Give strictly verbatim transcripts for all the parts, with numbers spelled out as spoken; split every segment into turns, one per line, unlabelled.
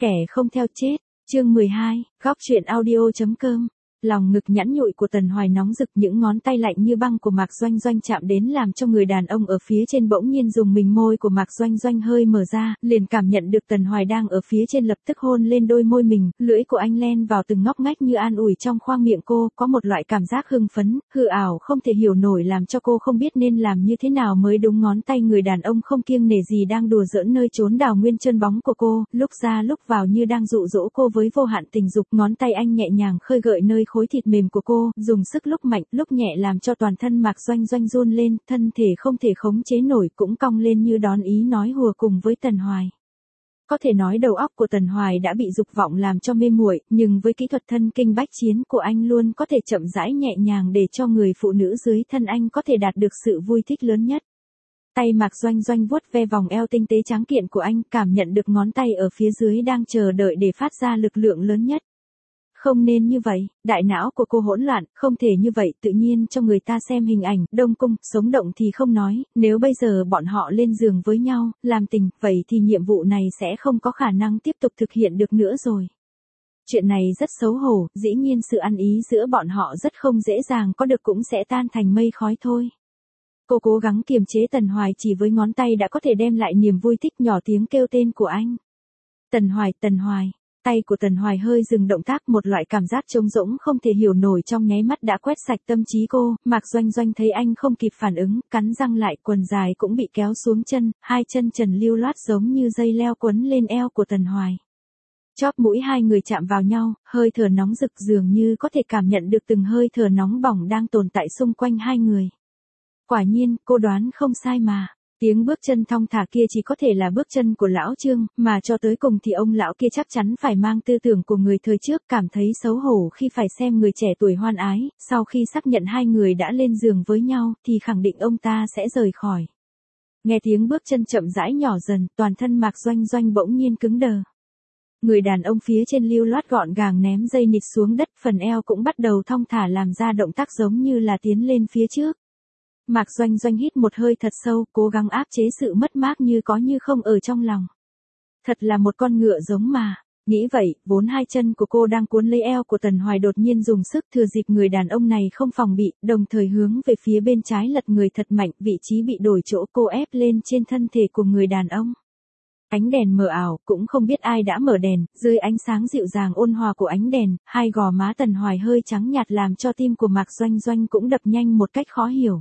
Kẻ không theo chết, chương mười hai, góc truyện audio.com. Lòng ngực nhẵn nhụi của Tần Hoài nóng rực, những ngón tay lạnh như băng của Mạc Doanh Doanh chạm đến làm cho người đàn ông ở phía trên bỗng nhiên dùng mình. Môi của Mạc Doanh Doanh hơi mở ra, liền cảm nhận được Tần Hoài đang ở phía trên lập tức hôn lên đôi môi mình, lưỡi của anh len vào từng ngóc ngách như an ủi trong khoang miệng cô, có một loại cảm giác hưng phấn, hư ảo không thể hiểu nổi làm cho cô không biết nên làm như thế nào mới đúng. Ngón tay người đàn ông không kiêng nể gì đang đùa giỡn nơi chốn đào nguyên chân bóng của cô, lúc ra lúc vào như đang dụ dỗ cô với vô hạn tình dục. Ngón tay anh nhẹ nhàng khơi gợi nơi khối thịt mềm của cô, dùng sức lúc mạnh, lúc nhẹ làm cho toàn thân Mạc Doanh Doanh run lên, thân thể không thể khống chế nổi cũng cong lên như đón ý nói hùa cùng với Tần Hoài. Có thể nói đầu óc của Tần Hoài đã bị dục vọng làm cho mê muội, nhưng với kỹ thuật thân kinh bách chiến của anh luôn có thể chậm rãi nhẹ nhàng để cho người phụ nữ dưới thân anh có thể đạt được sự vui thích lớn nhất. Tay Mạc Doanh Doanh vuốt ve vòng eo tinh tế tráng kiện của anh, cảm nhận được ngón tay ở phía dưới đang chờ đợi để phát ra lực lượng lớn nhất. Không nên như vậy, đại não của cô hỗn loạn, không thể như vậy, tự nhiên cho người ta xem hình ảnh, đông cung, sống động thì không nói, nếu bây giờ bọn họ lên giường với nhau, làm tình, vậy thì nhiệm vụ này sẽ không có khả năng tiếp tục thực hiện được nữa rồi. Chuyện này rất xấu hổ, dĩ nhiên sự ăn ý giữa bọn họ rất không dễ dàng có được cũng sẽ tan thành mây khói thôi. Cô cố gắng kiềm chế Tần Hoài, chỉ với ngón tay đã có thể đem lại niềm vui thích, nhỏ tiếng kêu tên của anh. Tần Hoài, Tần Hoài. Tay của Tần Hoài hơi dừng động tác, một loại cảm giác trống rỗng không thể hiểu nổi trong nháy mắt đã quét sạch tâm trí cô. Mạc Doanh Doanh thấy anh không kịp phản ứng, cắn răng lại, quần dài cũng bị kéo xuống chân, hai chân trần lưu loát giống như dây leo quấn lên eo của Tần Hoài. Chóp mũi hai người chạm vào nhau, hơi thở nóng rực, dường như có thể cảm nhận được từng hơi thở nóng bỏng đang tồn tại xung quanh hai người. Quả nhiên, cô đoán không sai mà. Tiếng bước chân thong thả kia chỉ có thể là bước chân của lão Trương, mà cho tới cùng thì ông lão kia chắc chắn phải mang tư tưởng của người thời trước, cảm thấy xấu hổ khi phải xem người trẻ tuổi hoan ái, sau khi xác nhận hai người đã lên giường với nhau, thì khẳng định ông ta sẽ rời khỏi. Nghe tiếng bước chân chậm rãi nhỏ dần, toàn thân Mạc Doanh Doanh bỗng nhiên cứng đờ. Người đàn ông phía trên lưu loát gọn gàng ném dây nịt xuống đất, phần eo cũng bắt đầu thong thả làm ra động tác giống như là tiến lên phía trước. Mạc Doanh Doanh hít một hơi thật sâu, cố gắng áp chế sự mất mát như có như không ở trong lòng. Thật là một con ngựa giống mà. Nghĩ vậy, vốn hai chân của cô đang cuốn lấy eo của Tần Hoài đột nhiên dùng sức, thừa dịp người đàn ông này không phòng bị, đồng thời hướng về phía bên trái lật người thật mạnh, vị trí bị đổi chỗ cô ép lên trên thân thể của người đàn ông. Ánh đèn mờ ảo, cũng không biết ai đã mở đèn, dưới ánh sáng dịu dàng ôn hòa của ánh đèn, hai gò má Tần Hoài hơi trắng nhạt làm cho tim của Mạc Doanh Doanh cũng đập nhanh một cách khó hiểu.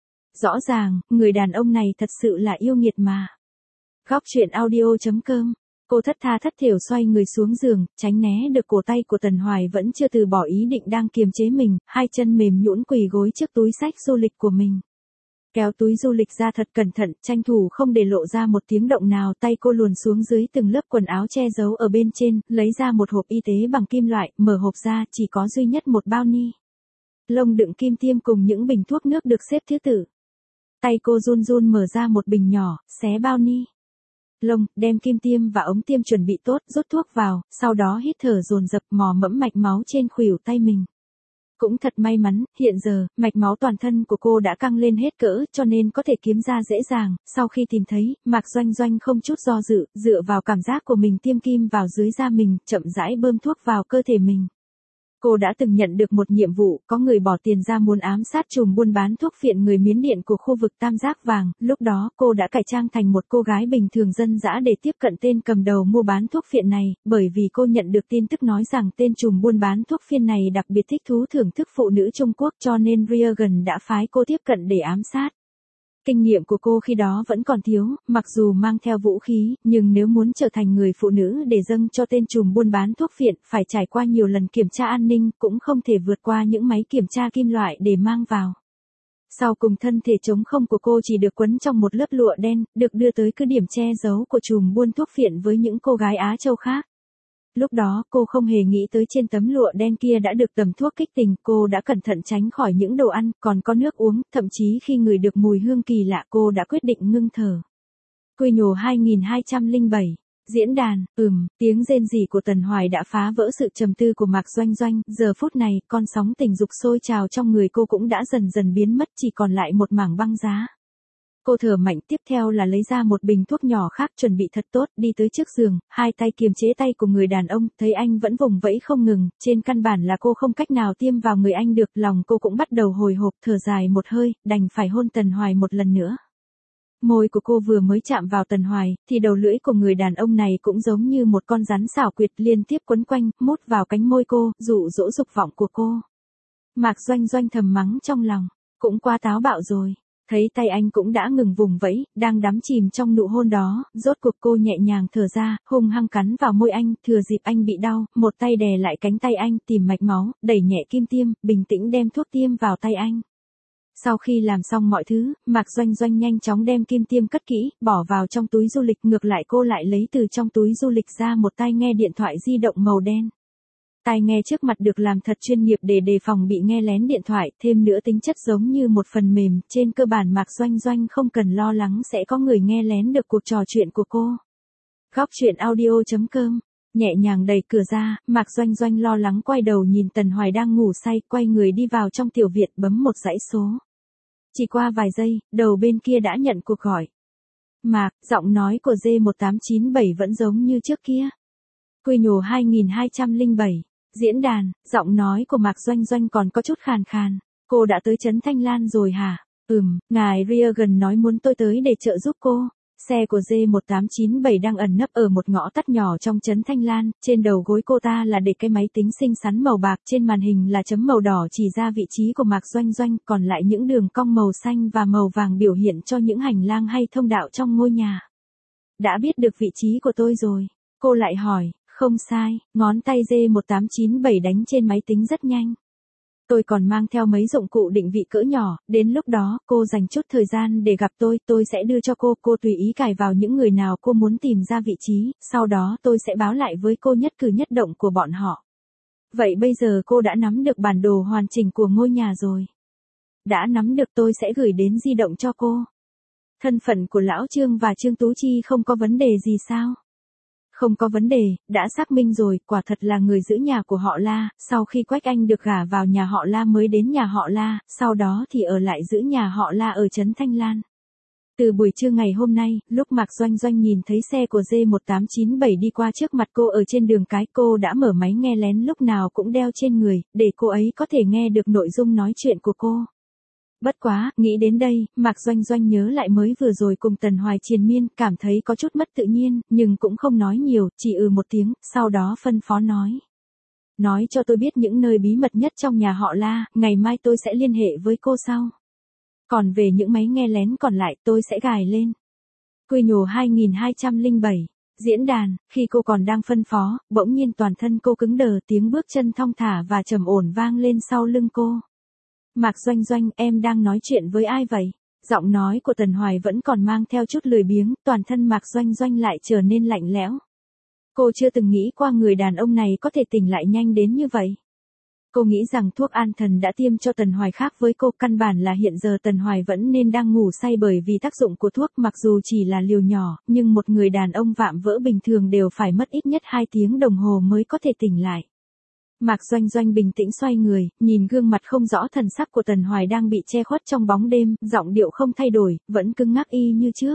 Rõ ràng, người đàn ông này thật sự là yêu nghiệt mà. Góc truyện audio.com. Cô thất tha thất thểu xoay người xuống giường, tránh né được cổ tay của Tần Hoài vẫn chưa từ bỏ ý định đang kiềm chế mình, hai chân mềm nhũn quỳ gối trước túi xách du lịch của mình. Kéo túi du lịch ra thật cẩn thận, tranh thủ không để lộ ra một tiếng động nào, tay cô luồn xuống dưới từng lớp quần áo che giấu ở bên trên, lấy ra một hộp y tế bằng kim loại, mở hộp ra, chỉ có duy nhất một bao ni lông đựng kim tiêm cùng những bình thuốc nước được xếp thứ tự. Tay cô run run mở ra một bình nhỏ, xé bao ni lông, đem kim tiêm và ống tiêm chuẩn bị tốt, rút thuốc vào, sau đó hít thở dồn dập, mò mẫm mạch máu trên khuỷu tay mình. Cũng thật may mắn, hiện giờ, mạch máu toàn thân của cô đã căng lên hết cỡ, cho nên có thể kiếm ra dễ dàng. Sau khi tìm thấy, Mạc Doanh Doanh không chút do dự, dựa vào cảm giác của mình tiêm kim vào dưới da mình, chậm rãi bơm thuốc vào cơ thể mình. Cô đã từng nhận được một nhiệm vụ, có người bỏ tiền ra muốn ám sát trùm buôn bán thuốc phiện người Miến Điện của khu vực Tam Giác Vàng, lúc đó cô đã cải trang thành một cô gái bình thường dân dã để tiếp cận tên cầm đầu mua bán thuốc phiện này, bởi vì cô nhận được tin tức nói rằng tên trùm buôn bán thuốc phiện này đặc biệt thích thú thưởng thức phụ nữ Trung Quốc, cho nên Reagan đã phái cô tiếp cận để ám sát. Kinh nghiệm của cô khi đó vẫn còn thiếu, mặc dù mang theo vũ khí, nhưng nếu muốn trở thành người phụ nữ để dâng cho tên trùm buôn bán thuốc phiện, phải trải qua nhiều lần kiểm tra an ninh, cũng không thể vượt qua những máy kiểm tra kim loại để mang vào. Sau cùng thân thể trống không của cô chỉ được quấn trong một lớp lụa đen, được đưa tới cứ điểm che giấu của trùm buôn thuốc phiện với những cô gái Á Châu khác. Lúc đó, cô không hề nghĩ tới trên tấm lụa đen kia đã được tầm thuốc kích tình, cô đã cẩn thận tránh khỏi những đồ ăn, còn có nước uống, thậm chí khi ngửi được mùi hương kỳ lạ cô đã quyết định ngưng thở. Quy nhổ hai nghìn hai trăm lẻ bảy. Diễn đàn, ừm, tiếng rên rỉ của Tần Hoài đã phá vỡ sự trầm tư của Mạc Doanh Doanh, giờ phút này, con sóng tình dục sôi trào trong người cô cũng đã dần dần biến mất, chỉ còn lại một mảng băng giá. Cô thở mạnh, tiếp theo là lấy ra một bình thuốc nhỏ khác, chuẩn bị thật tốt, đi tới trước giường, hai tay kiềm chế tay của người đàn ông, thấy anh vẫn vùng vẫy không ngừng, trên căn bản là cô không cách nào tiêm vào người anh được, lòng cô cũng bắt đầu hồi hộp, thở dài một hơi, đành phải hôn Tần Hoài một lần nữa. Môi của cô vừa mới chạm vào Tần Hoài, thì đầu lưỡi của người đàn ông này cũng giống như một con rắn xảo quyệt liên tiếp quấn quanh, mút vào cánh môi cô, dụ dỗ dục vọng của cô. Mạc Doanh Doanh thầm mắng trong lòng, cũng quá táo bạo rồi. Thấy tay anh cũng đã ngừng vùng vẫy, đang đắm chìm trong nụ hôn đó, rốt cuộc cô nhẹ nhàng thở ra, hung hăng cắn vào môi anh, thừa dịp anh bị đau, một tay đè lại cánh tay anh, tìm mạch máu, đẩy nhẹ kim tiêm, bình tĩnh đem thuốc tiêm vào tay anh. Sau khi làm xong mọi thứ, Mạc Doanh Doanh nhanh chóng đem kim tiêm cất kỹ, bỏ vào trong túi du lịch, ngược lại cô lại lấy từ trong túi du lịch ra một tai nghe điện thoại di động màu đen. Tai nghe trước mặt được làm thật chuyên nghiệp để đề phòng bị nghe lén điện thoại, thêm nữa tính chất giống như một phần mềm, trên cơ bản Mạc Doanh Doanh không cần lo lắng sẽ có người nghe lén được cuộc trò chuyện của cô. Góc truyện audio chấm com, nhẹ nhàng đẩy cửa ra, Mạc Doanh Doanh lo lắng quay đầu nhìn Tần Hoài đang ngủ say, quay người đi vào trong tiểu viện bấm một dãy số. Chỉ qua vài giây, đầu bên kia đã nhận cuộc gọi. Mạc, giọng nói của D một tám chín bảy vẫn giống như trước kia. Quy nhổ hai hai không bảy. Diễn đàn, giọng nói của Mạc Doanh Doanh còn có chút khàn khàn. Cô đã tới Trấn Thanh Lan rồi hả? Ừm, ngài Reagan nói muốn tôi tới để trợ giúp cô. Xe của D một tám chín bảy đang ẩn nấp ở một ngõ tắt nhỏ trong Trấn Thanh Lan, trên đầu gối cô ta là để cái máy tính xinh xắn màu bạc, trên màn hình là chấm màu đỏ chỉ ra vị trí của Mạc Doanh Doanh, còn lại những đường cong màu xanh và màu vàng biểu hiện cho những hành lang hay thông đạo trong ngôi nhà. Đã biết được vị trí của tôi rồi, cô lại hỏi. Không sai, ngón tay D một tám chín bảy đánh trên máy tính rất nhanh. Tôi còn mang theo mấy dụng cụ định vị cỡ nhỏ, đến lúc đó cô dành chút thời gian để gặp tôi, tôi sẽ đưa cho cô, cô tùy ý cài vào những người nào cô muốn tìm ra vị trí, sau đó tôi sẽ báo lại với cô nhất cử nhất động của bọn họ. Vậy bây giờ cô đã nắm được bản đồ hoàn chỉnh của ngôi nhà rồi. Đã nắm được, tôi sẽ gửi đến di động cho cô. Thân phận của Lão Trương và Trương Tú Chi không có vấn đề gì sao? Không có vấn đề, đã xác minh rồi, quả thật là người giữ nhà của họ La, sau khi Quách Anh được gả vào nhà họ La mới đến nhà họ La, sau đó thì ở lại giữ nhà họ La ở Trấn Thanh Lan. Từ buổi trưa ngày hôm nay, lúc Mạc Doanh Doanh nhìn thấy xe của D một tám chín bảy đi qua trước mặt cô ở trên đường cái, cô đã mở máy nghe lén lúc nào cũng đeo trên người, để cô ấy có thể nghe được nội dung nói chuyện của cô. Bất quá, nghĩ đến đây, Mạc Doanh Doanh nhớ lại mới vừa rồi cùng Tần Hoài triền miên, cảm thấy có chút mất tự nhiên, nhưng cũng không nói nhiều, chỉ ừ một tiếng, sau đó phân phó nói. Nói cho tôi biết những nơi bí mật nhất trong nhà họ La, ngày mai tôi sẽ liên hệ với cô sau. Còn về những máy nghe lén còn lại tôi sẽ gài lên. Quy nhổ hai hai không bảy. Diễn đàn, khi cô còn đang phân phó, bỗng nhiên toàn thân cô cứng đờ, tiếng bước chân thong thả và trầm ổn vang lên sau lưng cô. Mạc Doanh Doanh, em đang nói chuyện với ai vậy? Giọng nói của Tần Hoài vẫn còn mang theo chút lười biếng, toàn thân Mạc Doanh Doanh lại trở nên lạnh lẽo. Cô chưa từng nghĩ qua người đàn ông này có thể tỉnh lại nhanh đến như vậy. Cô nghĩ rằng thuốc an thần đã tiêm cho Tần Hoài khác với cô, căn bản là hiện giờ Tần Hoài vẫn nên đang ngủ say bởi vì tác dụng của thuốc mặc dù chỉ là liều nhỏ, nhưng một người đàn ông vạm vỡ bình thường đều phải mất ít nhất hai tiếng đồng hồ mới có thể tỉnh lại. Mạc Doanh Doanh bình tĩnh xoay người, nhìn gương mặt không rõ thần sắc của Tần Hoài đang bị che khuất trong bóng đêm, giọng điệu không thay đổi, vẫn cứng ngắc y như trước.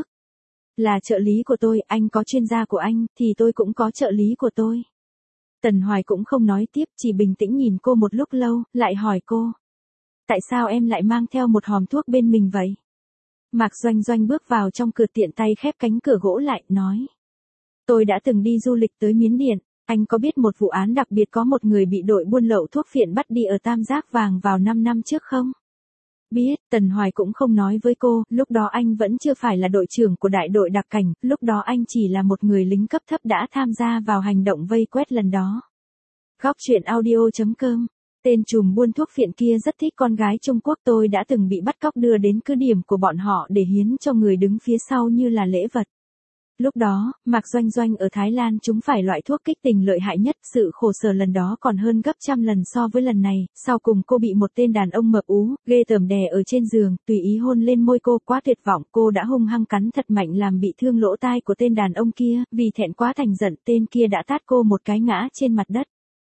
Là trợ lý của tôi, anh có chuyên gia của anh, thì tôi cũng có trợ lý của tôi. Tần Hoài cũng không nói tiếp, chỉ bình tĩnh nhìn cô một lúc lâu, lại hỏi cô. Tại sao em lại mang theo một hòm thuốc bên mình vậy? Mạc Doanh Doanh bước vào trong cửa, tiện tay khép cánh cửa gỗ lại, nói. Tôi đã từng đi du lịch tới Miến Điện. Anh có biết một vụ án đặc biệt có một người bị đội buôn lậu thuốc phiện bắt đi ở Tam Giác Vàng vào năm năm trước không? Biết, Tần Hoài cũng không nói với cô, lúc đó anh vẫn chưa phải là đội trưởng của đại đội đặc cảnh, lúc đó anh chỉ là một người lính cấp thấp đã tham gia vào hành động vây quét lần đó. Góc truyện audio chấm com. Tên trùm buôn thuốc phiện kia rất thích con gái Trung Quốc, tôi đã từng bị bắt cóc đưa đến cứ điểm của bọn họ để hiến cho người đứng phía sau như là lễ vật. Lúc đó, Mạc Doanh Doanh ở Thái Lan chúng phải loại thuốc kích tình lợi hại nhất, sự khổ sở lần đó còn hơn gấp trăm lần so với lần này, sau cùng cô bị một tên đàn ông mập ú, ghê tởm đè ở trên giường, tùy ý hôn lên môi cô, quá tuyệt vọng, cô đã hung hăng cắn thật mạnh làm bị thương lỗ tai của tên đàn ông kia, vì thẹn quá thành giận, tên kia đã tát cô một cái ngã trên mặt đất.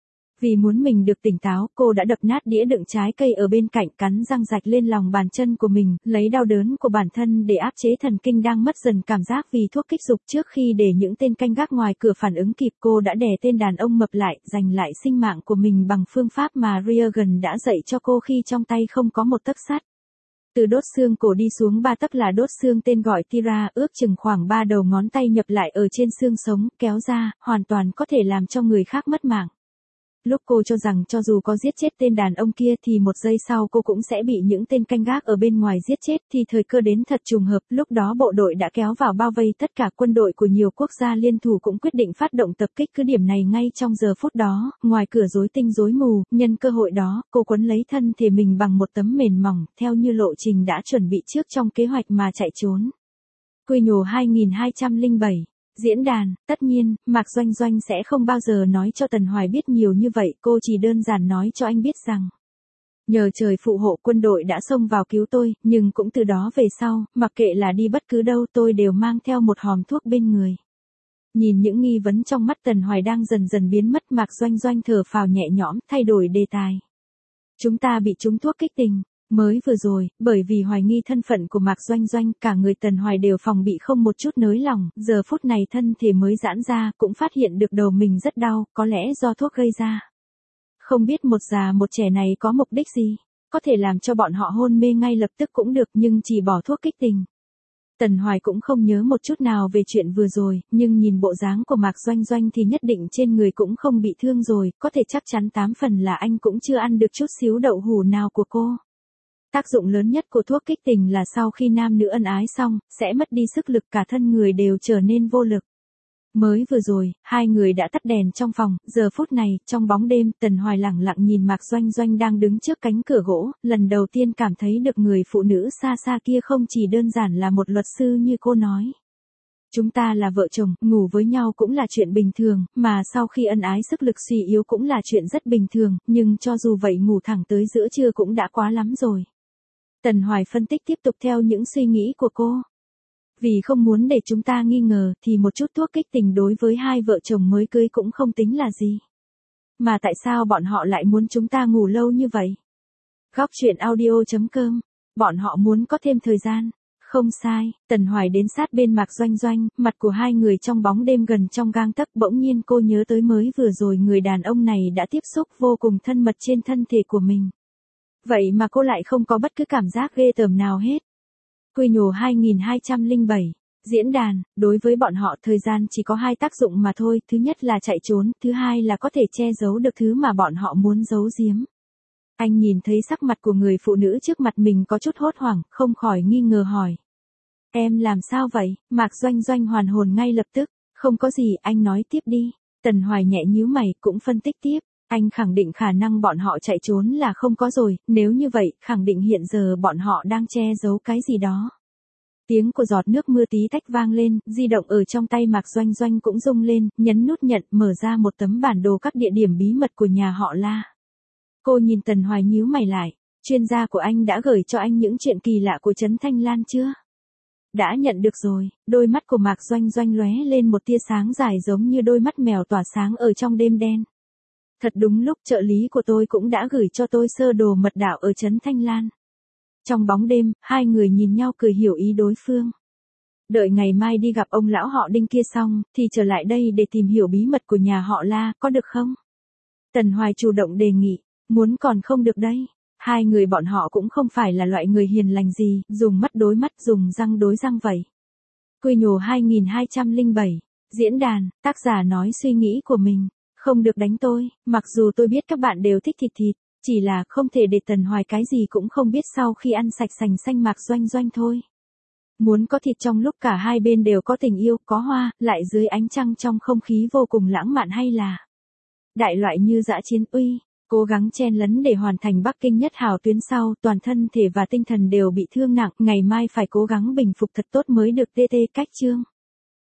Vì muốn mình được tỉnh táo, cô đã đập nát đĩa đựng trái cây ở bên cạnh, cắn răng rạch lên lòng bàn chân của mình, lấy đau đớn của bản thân để áp chế thần kinh đang mất dần cảm giác vì thuốc kích dục. Trước khi để những tên canh gác ngoài cửa phản ứng kịp, cô đã đè tên đàn ông mập lại, giành lại sinh mạng của mình bằng phương pháp mà Reagan đã dạy cho cô khi trong tay không có một tấc sắt. Từ đốt xương cổ đi xuống ba tấc là đốt xương tên gọi Tira, ước chừng khoảng ba đầu ngón tay nhập lại ở trên xương sống, kéo ra, hoàn toàn có thể làm cho người khác mất mạng. Lúc cô cho rằng cho dù có giết chết tên đàn ông kia thì một giây sau cô cũng sẽ bị những tên canh gác ở bên ngoài giết chết, thì thời cơ đến thật trùng hợp. Lúc đó bộ đội đã kéo vào bao vây tất cả quân đội của nhiều quốc gia liên thủ cũng quyết định phát động tập kích cứ điểm này ngay trong giờ phút đó. Ngoài cửa rối tinh rối mù, nhân cơ hội đó, cô quấn lấy thân thể mình bằng một tấm mền mỏng, theo như lộ trình đã chuẩn bị trước trong kế hoạch mà chạy trốn. Quy nhổ hai nghìn hai trăm lẻ bảy. Diễn đàn, tất nhiên, Mạc Doanh Doanh sẽ không bao giờ nói cho Tần Hoài biết nhiều như vậy, cô chỉ đơn giản nói cho anh biết rằng nhờ trời phụ hộ quân đội đã xông vào cứu tôi, nhưng cũng từ đó về sau, mặc kệ là đi bất cứ đâu tôi đều mang theo một hòm thuốc bên người. Nhìn những nghi vấn trong mắt Tần Hoài đang dần dần biến mất, Mạc Doanh Doanh thở phào nhẹ nhõm, thay đổi đề tài. Chúng ta bị trúng thuốc kích tình. Mới vừa rồi, bởi vì hoài nghi thân phận của Mạc Doanh Doanh, cả người Tần Hoài đều phòng bị không một chút nới lỏng, giờ phút này thân thể mới giãn ra, cũng phát hiện được đầu mình rất đau, có lẽ do thuốc gây ra. Không biết một già một trẻ này có mục đích gì, có thể làm cho bọn họ hôn mê ngay lập tức cũng được, nhưng chỉ bỏ thuốc kích tình. Tần Hoài cũng không nhớ một chút nào về chuyện vừa rồi, nhưng nhìn bộ dáng của Mạc Doanh Doanh thì nhất định trên người cũng không bị thương rồi, có thể chắc chắn tám phần là anh cũng chưa ăn được chút xíu đậu hủ nào của cô. Tác dụng lớn nhất của thuốc kích tình là sau khi nam nữ ân ái xong, sẽ mất đi sức lực, cả thân người đều trở nên vô lực. Mới vừa rồi, hai người đã tắt đèn trong phòng, giờ phút này, trong bóng đêm, Tần Hoài lẳng lặng nhìn Mạc Doanh Doanh đang đứng trước cánh cửa gỗ, lần đầu tiên cảm thấy được người phụ nữ xa xa kia không chỉ đơn giản là một luật sư như cô nói. Chúng ta là vợ chồng, ngủ với nhau cũng là chuyện bình thường, mà sau khi ân ái sức lực suy yếu cũng là chuyện rất bình thường, nhưng cho dù vậy ngủ thẳng tới giữa trưa cũng đã quá lắm rồi. Tần Hoài phân tích tiếp tục theo những suy nghĩ của cô. Vì không muốn để chúng ta nghi ngờ thì một chút thuốc kích tình đối với hai vợ chồng mới cưới cũng không tính là gì. Mà tại sao bọn họ lại muốn chúng ta ngủ lâu như vậy? Góc truyện audio chấm com. Bọn họ muốn có thêm thời gian. Không sai, Tần Hoài đến sát bên Mạc Doanh Doanh, mặt của hai người trong bóng đêm gần trong gang tấc, bỗng nhiên cô nhớ tới mới vừa rồi người đàn ông này đã tiếp xúc vô cùng thân mật trên thân thể của mình. Vậy mà cô lại không có bất cứ cảm giác ghê tởm nào hết. Quy nhổ hai nghìn hai trăm lẻ bảy. Diễn đàn, đối với bọn họ thời gian chỉ có hai tác dụng mà thôi, thứ nhất là chạy trốn, thứ hai là có thể che giấu được thứ mà bọn họ muốn giấu giếm. Anh nhìn thấy sắc mặt của người phụ nữ trước mặt mình có chút hốt hoảng, không khỏi nghi ngờ hỏi. Em làm sao vậy? Mạc Doanh Doanh hoàn hồn ngay lập tức. Không có gì, anh nói tiếp đi. Tần Hoài nhẹ nhíu mày, cũng phân tích tiếp. Anh khẳng định khả năng bọn họ chạy trốn là không có rồi, nếu như vậy, khẳng định hiện giờ bọn họ đang che giấu cái gì đó. Tiếng của giọt nước mưa tí tách vang lên, di động ở trong tay Mạc Doanh Doanh cũng rung lên, nhấn nút nhận, mở ra một tấm bản đồ các địa điểm bí mật của nhà họ La. Cô nhìn Tần Hoài nhíu mày lại, chuyên gia của anh đã gửi cho anh những chuyện kỳ lạ của Trấn Thanh Lan chưa? Đã nhận được rồi, đôi mắt của Mạc Doanh Doanh lóe lên một tia sáng dài giống như đôi mắt mèo tỏa sáng ở trong đêm đen. Thật đúng lúc trợ lý của tôi cũng đã gửi cho tôi sơ đồ mật đạo ở Trấn Thanh Lan. Trong bóng đêm, hai người nhìn nhau cười hiểu ý đối phương. Đợi ngày mai đi gặp ông lão họ Đinh kia xong, thì trở lại đây để tìm hiểu bí mật của nhà họ La, có được không? Tần Hoài chủ động đề nghị, muốn còn không được đây. Hai người bọn họ cũng không phải là loại người hiền lành gì, dùng mắt đối mắt, dùng răng đối răng vậy. Quy nhổ hai nghìn hai trăm lẻ bảy. Diễn đàn, tác giả nói suy nghĩ của mình. Không được đánh tôi, mặc dù tôi biết các bạn đều thích thịt thịt, chỉ là không thể để Tần Hoài cái gì cũng không biết sau khi ăn sạch sành xanh Mạc Doanh Doanh thôi. Muốn có thịt trong lúc cả hai bên đều có tình yêu, có hoa, lại dưới ánh trăng trong không khí vô cùng lãng mạn, hay là đại loại như dã chiến uy, cố gắng chen lấn để hoàn thành Bắc Kinh nhất hào tuyến sau, toàn thân thể và tinh thần đều bị thương nặng, ngày mai phải cố gắng bình phục thật tốt mới được tê tê cách chương.